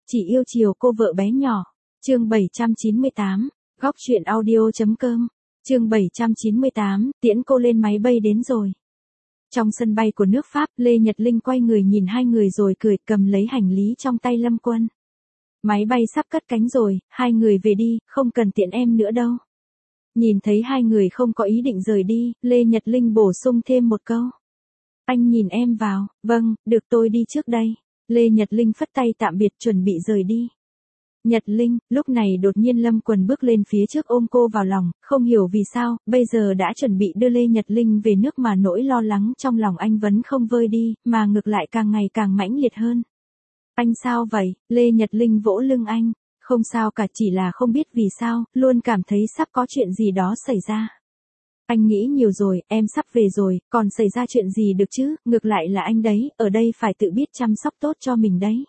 Chỉ yêu chiều cô vợ bé nhỏ. Chương 798, góc truyện audio.com. Chương 798, tiễn cô lên máy bay đến rồi. Trong sân bay của nước Pháp, Lê Nhật Linh quay người nhìn hai người rồi cười, cầm lấy hành lý trong tay Lâm Quân. Máy bay sắp cất cánh rồi, hai người về đi, không cần tiện em nữa đâu. Nhìn thấy hai người không có ý định rời đi, Lê Nhật Linh bổ sung thêm một câu. Anh nhìn em vào. Vâng, được, tôi đi trước đây. Lê Nhật Linh phất tay tạm biệt chuẩn bị rời đi. Nhật Linh, lúc này đột nhiên Lâm Quân bước lên phía trước ôm cô vào lòng, không hiểu vì sao, bây giờ đã chuẩn bị đưa Lê Nhật Linh về nước mà nỗi lo lắng trong lòng anh vẫn không vơi đi, mà ngược lại càng ngày càng mãnh liệt hơn. Anh sao vậy? Lê Nhật Linh vỗ lưng anh. Không sao cả, chỉ là không biết vì sao, luôn cảm thấy sắp có chuyện gì đó xảy ra. Anh nghĩ nhiều rồi, em sắp về rồi, còn xảy ra chuyện gì được chứ, ngược lại là anh đấy, ở đây phải tự biết chăm sóc tốt cho mình đấy.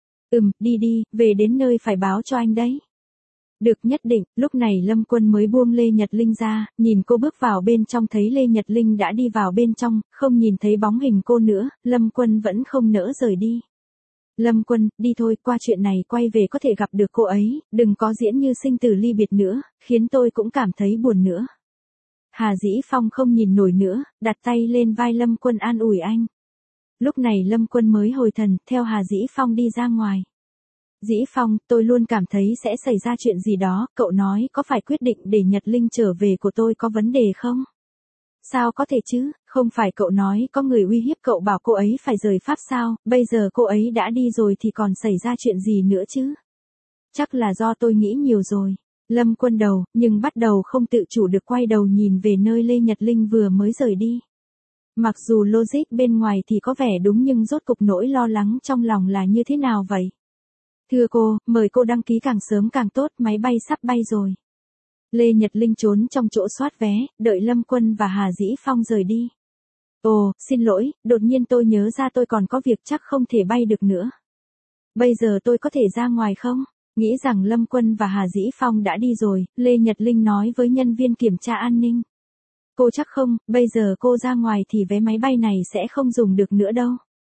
Đi đi, về đến nơi phải báo cho anh đấy. Được, nhất định. Lúc này Lâm Quân mới buông Lê Nhật Linh ra, nhìn cô bước vào bên trong thấy Lê Nhật Linh đã đi vào bên trong, không nhìn thấy bóng hình cô nữa, Lâm Quân vẫn không nỡ rời đi. Lâm Quân, đi thôi, qua chuyện này quay về có thể gặp được cô ấy, đừng có diễn như sinh tử ly biệt nữa, khiến tôi cũng cảm thấy buồn nữa. Hà Dĩ Phong không nhìn nổi nữa, đặt tay lên vai Lâm Quân an ủi anh. Lúc này Lâm Quân mới hồi thần, theo Hà Dĩ Phong đi ra ngoài. Dĩ Phong, tôi luôn cảm thấy sẽ xảy ra chuyện gì đó, cậu nói có phải quyết định để Nhật Linh trở về của tôi có vấn đề không? Sao có thể chứ, không phải cậu nói có người uy hiếp cậu bảo cô ấy phải rời Pháp sao, bây giờ cô ấy đã đi rồi thì còn xảy ra chuyện gì nữa chứ? Chắc là do tôi nghĩ nhiều rồi. Lâm Quân đầu, nhưng bắt đầu không tự chủ được quay đầu nhìn về nơi Lê Nhật Linh vừa mới rời đi. Mặc dù logic bên ngoài thì có vẻ đúng nhưng rốt cục nỗi lo lắng trong lòng là như thế nào vậy? Thưa cô, mời cô đăng ký càng sớm càng tốt, máy bay sắp bay rồi. Lê Nhật Linh trốn trong chỗ soát vé, đợi Lâm Quân và Hà Dĩ Phong rời đi. Ồ, xin lỗi, đột nhiên tôi nhớ ra tôi còn có việc chắc không thể bay được nữa. Bây giờ tôi có thể ra ngoài không? Nghĩ rằng Lâm Quân và Hà Dĩ Phong đã đi rồi, Lê Nhật Linh nói với nhân viên kiểm tra an ninh. Cô chắc không, bây giờ cô ra ngoài thì vé máy bay này sẽ không dùng được nữa đâu.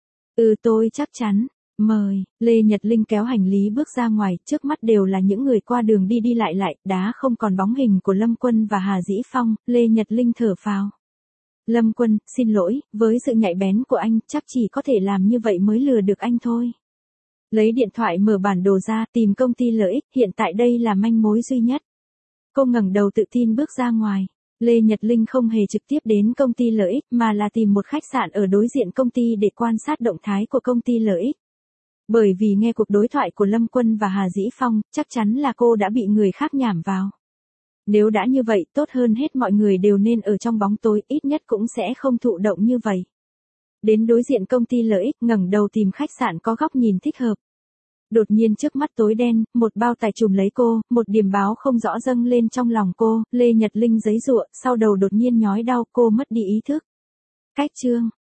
Tôi chắc chắn. Mời. Lê Nhật Linh kéo hành lý bước ra ngoài, trước mắt đều là những người qua đường đi đi lại lại, đã không còn bóng hình của Lâm Quân và Hà Dĩ Phong, Lê Nhật Linh thở phào. Lâm Quân, xin lỗi, với sự nhạy bén của anh, chắc chỉ có thể làm như vậy mới lừa được anh thôi. Lấy điện thoại mở bản đồ ra, tìm công ty lợi ích, hiện tại đây là manh mối duy nhất. Cô ngẩng đầu tự tin bước ra ngoài. Lê Nhật Linh không hề trực tiếp đến công ty lợi ích mà là tìm một khách sạn ở đối diện công ty để quan sát động thái của công ty lợi ích. Bởi vì nghe cuộc đối thoại của Lâm Quân và Hà Dĩ Phong, chắc chắn là cô đã bị người khác nhảm vào. Nếu đã như vậy, tốt hơn hết mọi người đều nên ở trong bóng tối, ít nhất cũng sẽ không thụ động như vậy. Đến đối diện công ty lợi ích, ngẩng đầu tìm khách sạn có góc nhìn thích hợp. Đột nhiên trước mắt tối đen, một bao tải trùm lấy cô, một điểm báo không rõ dâng lên trong lòng cô, Lê Nhật Linh giãy giụa, sau đầu đột nhiên nhói đau, cô mất đi ý thức. Cách chương